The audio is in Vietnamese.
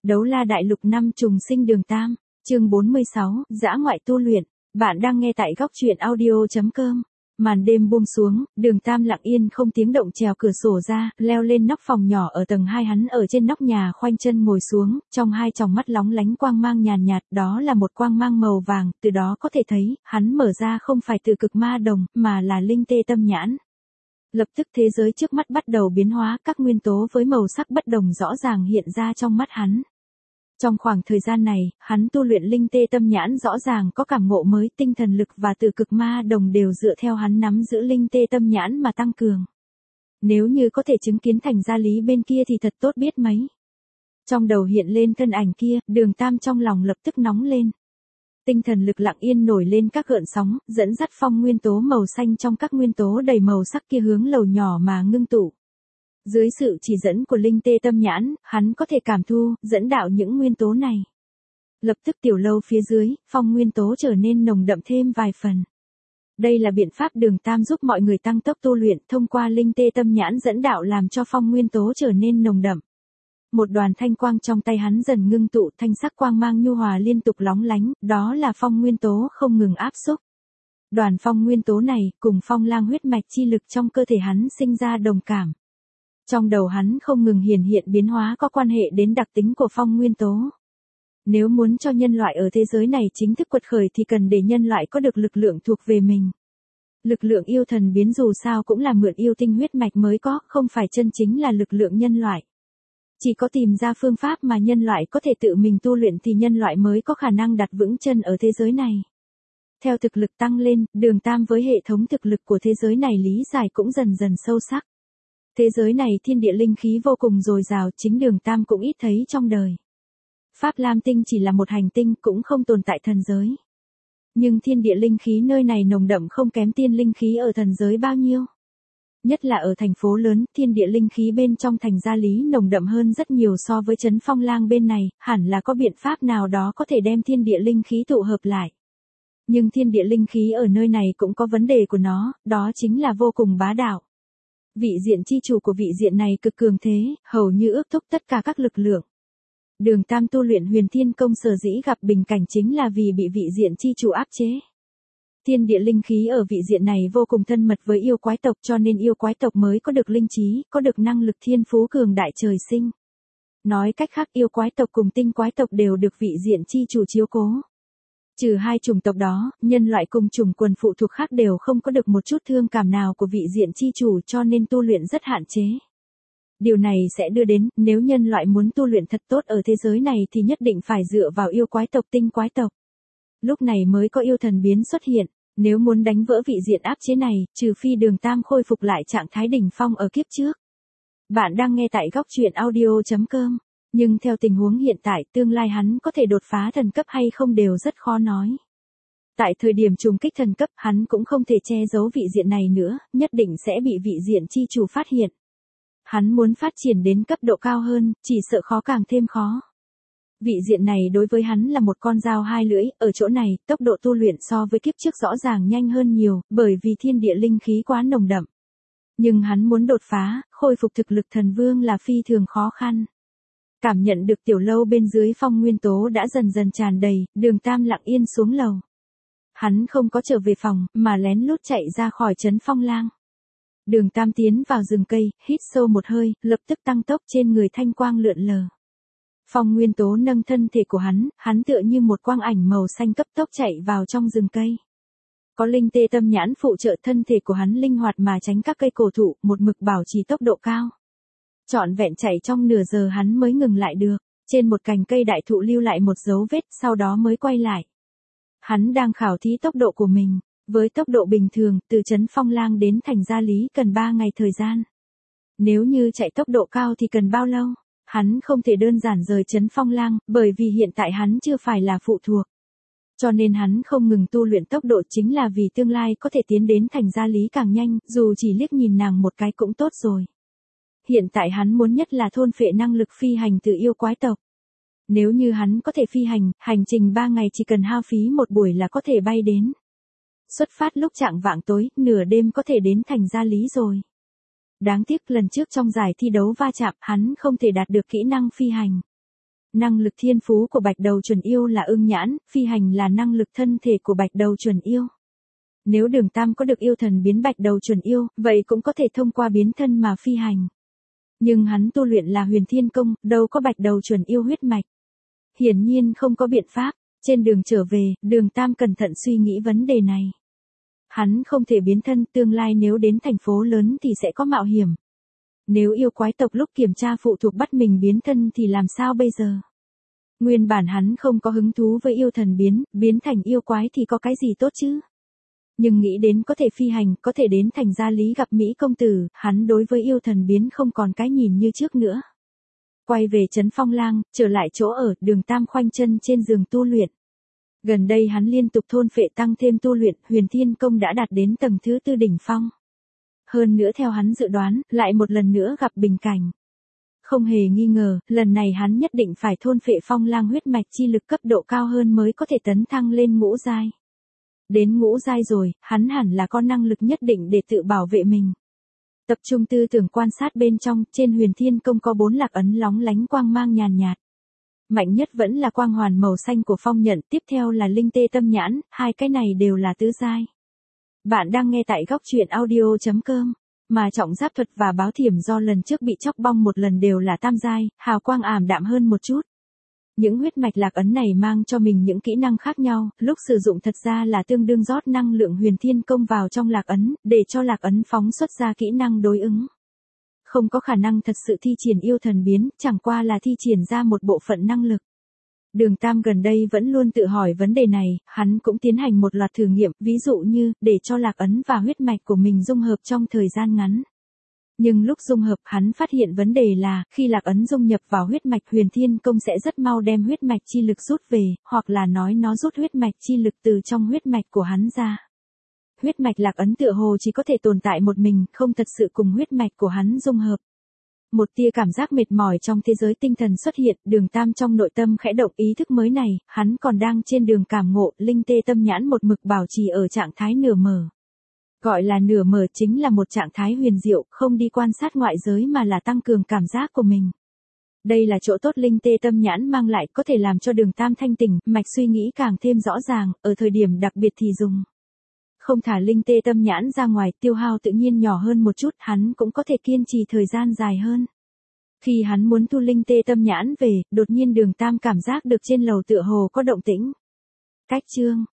Đấu la đại lục 5 trùng sinh đường Tam, chương 46, dã ngoại tu luyện. Bạn đang nghe tại góc truyện audio.com. Màn đêm buông xuống, đường Tam lặng yên không tiếng động trèo cửa sổ ra, leo lên nóc phòng nhỏ ở tầng 2, hắn ở trên nóc nhà khoanh chân ngồi xuống, trong hai tròng mắt lóng lánh quang mang nhàn nhạt, đó là một quang mang màu vàng, từ đó có thể thấy, hắn mở ra không phải từ cực ma đồng, mà là linh tê tâm nhãn. Lập tức thế giới trước mắt bắt đầu biến hóa, các nguyên tố với màu sắc bất đồng rõ ràng hiện ra trong mắt hắn. Trong khoảng thời gian này, hắn tu luyện linh tê tâm nhãn rõ ràng có cảm ngộ mới, tinh thần lực và từ cực ma đồng đều dựa theo hắn nắm giữ linh tê tâm nhãn mà tăng cường. Nếu như có thể chứng kiến thành gia lý bên kia thì thật tốt biết mấy. Trong đầu hiện lên thân ảnh kia, đường Tam trong lòng lập tức nóng lên. Tinh thần lực lặng yên nổi lên các gợn sóng, dẫn dắt phong nguyên tố màu xanh trong các nguyên tố đầy màu sắc kia hướng lầu nhỏ mà ngưng tụ. Dưới sự chỉ dẫn của linh tê tâm nhãn, hắn có thể cảm thu, dẫn đạo những nguyên tố này. Lập tức tiểu lâu phía dưới, phong nguyên tố trở nên nồng đậm thêm vài phần. Đây là biện pháp đường Tam giúp mọi người tăng tốc tu luyện, thông qua linh tê tâm nhãn dẫn đạo làm cho phong nguyên tố trở nên nồng đậm. Một đoàn thanh quang trong tay hắn dần ngưng tụ, thanh sắc quang mang nhu hòa liên tục lóng lánh, đó là phong nguyên tố không ngừng áp xúc. Đoàn phong nguyên tố này, cùng phong lang huyết mạch chi lực trong cơ thể hắn sinh ra đồng cảm. Trong đầu hắn không ngừng hiển hiện biến hóa có quan hệ đến đặc tính của phong nguyên tố. Nếu muốn cho nhân loại ở thế giới này chính thức quật khởi thì cần để nhân loại có được lực lượng thuộc về mình. Lực lượng yêu thần biến dù sao cũng là mượn yêu tinh huyết mạch mới có, không phải chân chính là lực lượng nhân loại. Chỉ có tìm ra phương pháp mà nhân loại có thể tự mình tu luyện thì nhân loại mới có khả năng đặt vững chân ở thế giới này. Theo thực lực tăng lên, đường Tam với hệ thống thực lực của thế giới này lý giải cũng dần dần sâu sắc. Thế giới này thiên địa linh khí vô cùng dồi dào, chính đường Tam cũng ít thấy trong đời. Pháp Lam Tinh chỉ là một hành tinh, cũng không tồn tại thần giới. Nhưng thiên địa linh khí nơi này nồng đậm không kém tiên linh khí ở thần giới bao nhiêu. Nhất là ở thành phố lớn, thiên địa linh khí bên trong thành gia lý nồng đậm hơn rất nhiều so với trấn Phong Lang bên này, hẳn là có biện pháp nào đó có thể đem thiên địa linh khí tụ hợp lại. Nhưng thiên địa linh khí ở nơi này cũng có vấn đề của nó, đó chính là vô cùng bá đạo. Vị diện chi chủ của vị diện này cực cường thế, hầu như ước thúc tất cả các lực lượng. Đường Tam tu luyện huyền thiên công sở dĩ gặp bình cảnh chính là vì bị vị diện chi chủ áp chế. Thiên địa linh khí ở vị diện này vô cùng thân mật với yêu quái tộc cho nên yêu quái tộc mới có được linh trí, có được năng lực thiên phú cường đại trời sinh. Nói cách khác yêu quái tộc cùng tinh quái tộc đều được vị diện chi chủ chiếu cố. Trừ hai chủng tộc đó, nhân loại cùng chủng quần phụ thuộc khác đều không có được một chút thương cảm nào của vị diện chi chủ cho nên tu luyện rất hạn chế. Điều này sẽ đưa đến, nếu nhân loại muốn tu luyện thật tốt ở thế giới này thì nhất định phải dựa vào yêu quái tộc tinh quái tộc. Lúc này mới có yêu thần biến xuất hiện, nếu muốn đánh vỡ vị diện áp chế này, trừ phi đường Tam khôi phục lại trạng thái đỉnh phong ở kiếp trước. Bạn đang nghe tại góc truyện audio.com. Nhưng theo tình huống hiện tại, tương lai hắn có thể đột phá thần cấp hay không đều rất khó nói. Tại thời điểm trùng kích thần cấp, hắn cũng không thể che giấu vị diện này nữa, nhất định sẽ bị vị diện chi chủ phát hiện. Hắn muốn phát triển đến cấp độ cao hơn, chỉ sợ khó càng thêm khó. Vị diện này đối với hắn là một con dao hai lưỡi, ở chỗ này, tốc độ tu luyện so với kiếp trước rõ ràng nhanh hơn nhiều, bởi vì thiên địa linh khí quá nồng đậm. Nhưng hắn muốn đột phá, khôi phục thực lực thần vương là phi thường khó khăn. Cảm nhận được tiểu lâu bên dưới phong nguyên tố đã dần dần tràn đầy, đường Tam lặng yên xuống lầu. Hắn không có trở về phòng, mà lén lút chạy ra khỏi trấn Phong Lang. Đường Tam tiến vào rừng cây, hít sâu một hơi, lập tức tăng tốc trên người thanh quang lượn lờ. Phong nguyên tố nâng thân thể của hắn tựa như một quang ảnh màu xanh cấp tốc chạy vào trong rừng cây. Có linh tê tâm nhãn phụ trợ thân thể của hắn linh hoạt mà tránh các cây cổ thụ, một mực bảo trì tốc độ cao. Trọn vẹn chạy trong nửa giờ hắn mới ngừng lại được, trên một cành cây đại thụ lưu lại một dấu vết, sau đó mới quay lại. Hắn đang khảo thí tốc độ của mình, với tốc độ bình thường, từ trấn Phong Lang đến thành gia lý cần 3 ngày thời gian. Nếu như chạy tốc độ cao thì cần bao lâu? Hắn không thể đơn giản rời trấn Phong Lang, bởi vì hiện tại hắn chưa phải là phụ thuộc. Cho nên hắn không ngừng tu luyện tốc độ chính là vì tương lai có thể tiến đến thành gia lý càng nhanh, dù chỉ liếc nhìn nàng một cái cũng tốt rồi. Hiện tại hắn muốn nhất là thôn phệ năng lực phi hành từ yêu quái tộc. Nếu như hắn có thể phi hành, hành trình 3 ngày chỉ cần hao phí một buổi là có thể bay đến. Xuất phát lúc chạng vạng tối, nửa đêm có thể đến thành gia lý rồi. Đáng tiếc lần trước trong giải thi đấu va chạm hắn không thể đạt được kỹ năng phi hành. Năng lực thiên phú của bạch đầu chuẩn yêu là ưng nhãn, phi hành là năng lực thân thể của bạch đầu chuẩn yêu. Nếu Đường Tam có được yêu thần biến bạch đầu chuẩn yêu, vậy cũng có thể thông qua biến thân mà phi hành. Nhưng hắn tu luyện là huyền thiên công, đâu có bạch đầu chuẩn yêu huyết mạch. Hiển nhiên không có biện pháp. Trên đường trở về, Đường Tam cẩn thận suy nghĩ vấn đề này. Hắn không thể biến thân, tương lai nếu đến thành phố lớn thì sẽ có mạo hiểm. Nếu yêu quái tộc lúc kiểm tra phụ thuộc bắt mình biến thân thì làm sao bây giờ? Nguyên bản hắn không có hứng thú với yêu thần biến thành yêu quái thì có cái gì tốt chứ? Nhưng nghĩ đến có thể phi hành, có thể đến thành gia lý gặp Mỹ công tử, hắn đối với yêu thần biến không còn cái nhìn như trước nữa. Quay về trấn Phong Lang, trở lại chỗ ở, Đường Tam khoanh chân trên giường tu luyện. Gần đây hắn liên tục thôn phệ tăng thêm tu luyện, huyền thiên công đã đạt đến tầng thứ 4 đỉnh phong. Hơn nữa theo hắn dự đoán, lại một lần nữa gặp bình cảnh. Không hề nghi ngờ, lần này hắn nhất định phải thôn phệ Phong Lang huyết mạch chi lực cấp độ cao hơn mới có thể tấn thăng lên ngũ giai. Đến ngũ giai rồi, hắn hẳn là có năng lực nhất định để tự bảo vệ mình. Tập trung tư tưởng quan sát bên trong, trên huyền thiên công có 4 lạc ấn lóng lánh quang mang nhàn nhạt. Mạnh nhất vẫn là quang hoàn màu xanh của phong nhận, tiếp theo là linh tê tâm nhãn, hai cái này đều là tứ giai. Bạn đang nghe tại góc truyện audio.com, mà trọng giáp thuật và báo thiểm do lần trước bị chóc bong một lần đều là tam giai, hào quang ảm đạm hơn một chút. Những huyết mạch lạc ấn này mang cho mình những kỹ năng khác nhau, lúc sử dụng thật ra là tương đương rót năng lượng huyền thiên công vào trong lạc ấn, để cho lạc ấn phóng xuất ra kỹ năng đối ứng. Không có khả năng thật sự thi triển yêu thần biến, chẳng qua là thi triển ra một bộ phận năng lực. Đường Tam gần đây vẫn luôn tự hỏi vấn đề này, hắn cũng tiến hành một loạt thử nghiệm, ví dụ như, để cho lạc ấn và huyết mạch của mình dung hợp trong thời gian ngắn. Nhưng lúc dung hợp hắn phát hiện vấn đề là, khi lạc ấn dung nhập vào huyết mạch huyền thiên công sẽ rất mau đem huyết mạch chi lực rút về, hoặc là nói nó rút huyết mạch chi lực từ trong huyết mạch của hắn ra. Huyết mạch lạc ấn tựa hồ chỉ có thể tồn tại một mình, không thật sự cùng huyết mạch của hắn dung hợp. Một tia cảm giác mệt mỏi trong thế giới tinh thần xuất hiện, Đường Tam trong nội tâm khẽ động ý thức mới này, hắn còn đang trên đường cảm ngộ, linh tê tâm nhãn một mực bảo trì ở trạng thái nửa mở. Gọi là nửa mở chính là một trạng thái huyền diệu, không đi quan sát ngoại giới mà là tăng cường cảm giác của mình. Đây là chỗ tốt linh tê tâm nhãn mang lại, có thể làm cho Đường Tam thanh tỉnh, mạch suy nghĩ càng thêm rõ ràng, ở thời điểm đặc biệt thì dùng. Không thả linh tê tâm nhãn ra ngoài, tiêu hao tự nhiên nhỏ hơn một chút, hắn cũng có thể kiên trì thời gian dài hơn. Khi hắn muốn thu linh tê tâm nhãn về, đột nhiên Đường Tam cảm giác được trên lầu tựa hồ có động tĩnh. Cách chương,